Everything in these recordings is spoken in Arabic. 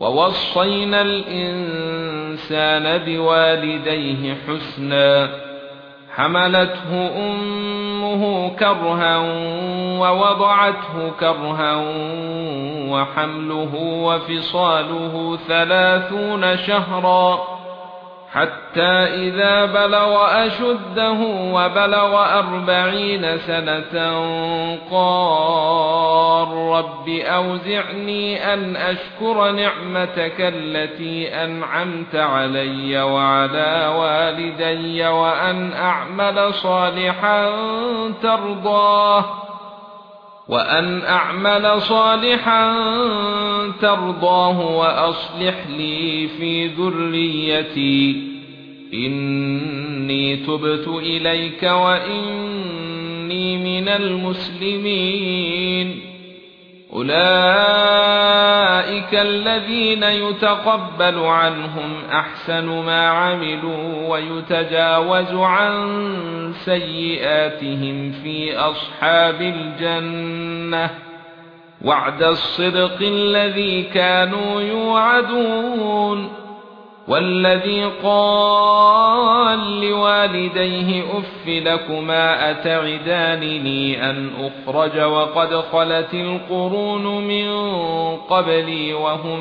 ووصينا الإنسان بوالديه حسنا حملته أمه كرها ووضعته كرها وحمله وفصاله 30 شهرا حتى إذا بلغ أشده وبلغ 40 سنة قال رب أوزعني أن أشكر نعمتك التي أنعمت علي وعلى والدي وأن أعمل صالحا ترضاه وأصلح لي في ذريتي إني تبت إليك وإني من المسلمين. أولئك الذين يتقبل عنهم أحسن ما عملوا ويتجاوز عن سيئاتهم في أصحاب الجنة وعد الصدق الذي كانوا يوعدون. والذي قال لوالديه أف لكما أتعدانني أن أخرج وقد خلت القرون من قبلي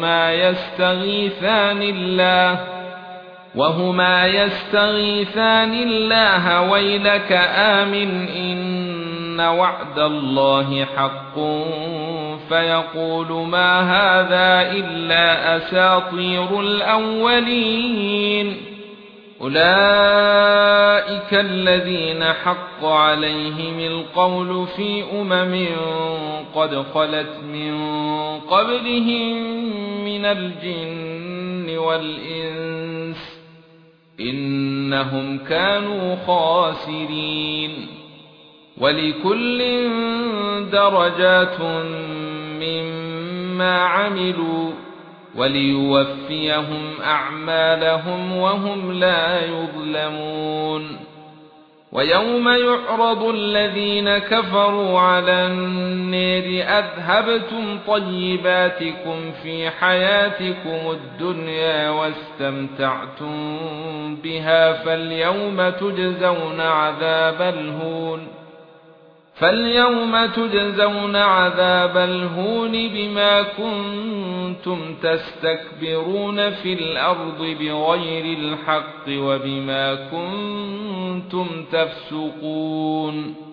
وهما يستغيثان الله ويلك آمن إن وعد الله حق فيقول ما هذا إلا أساطير الأولين. أولئك الذين حق عليهم القول في قد خلت من قبلهم من الجن والإنس إنهم كانوا خاسرين. ولكل درجات مما عملوا وليوفيهم أعمالهم وهم لا يظلمون. ويوم يعرض الذين كفروا على النار أذهبتم طيباتكم في حياتكم الدنيا واستمتعتم بها فاليوم تجزون عذاب الهون بما كنتم تستكبرون في الأرض بغير الحق وبما كنتم تفسقون.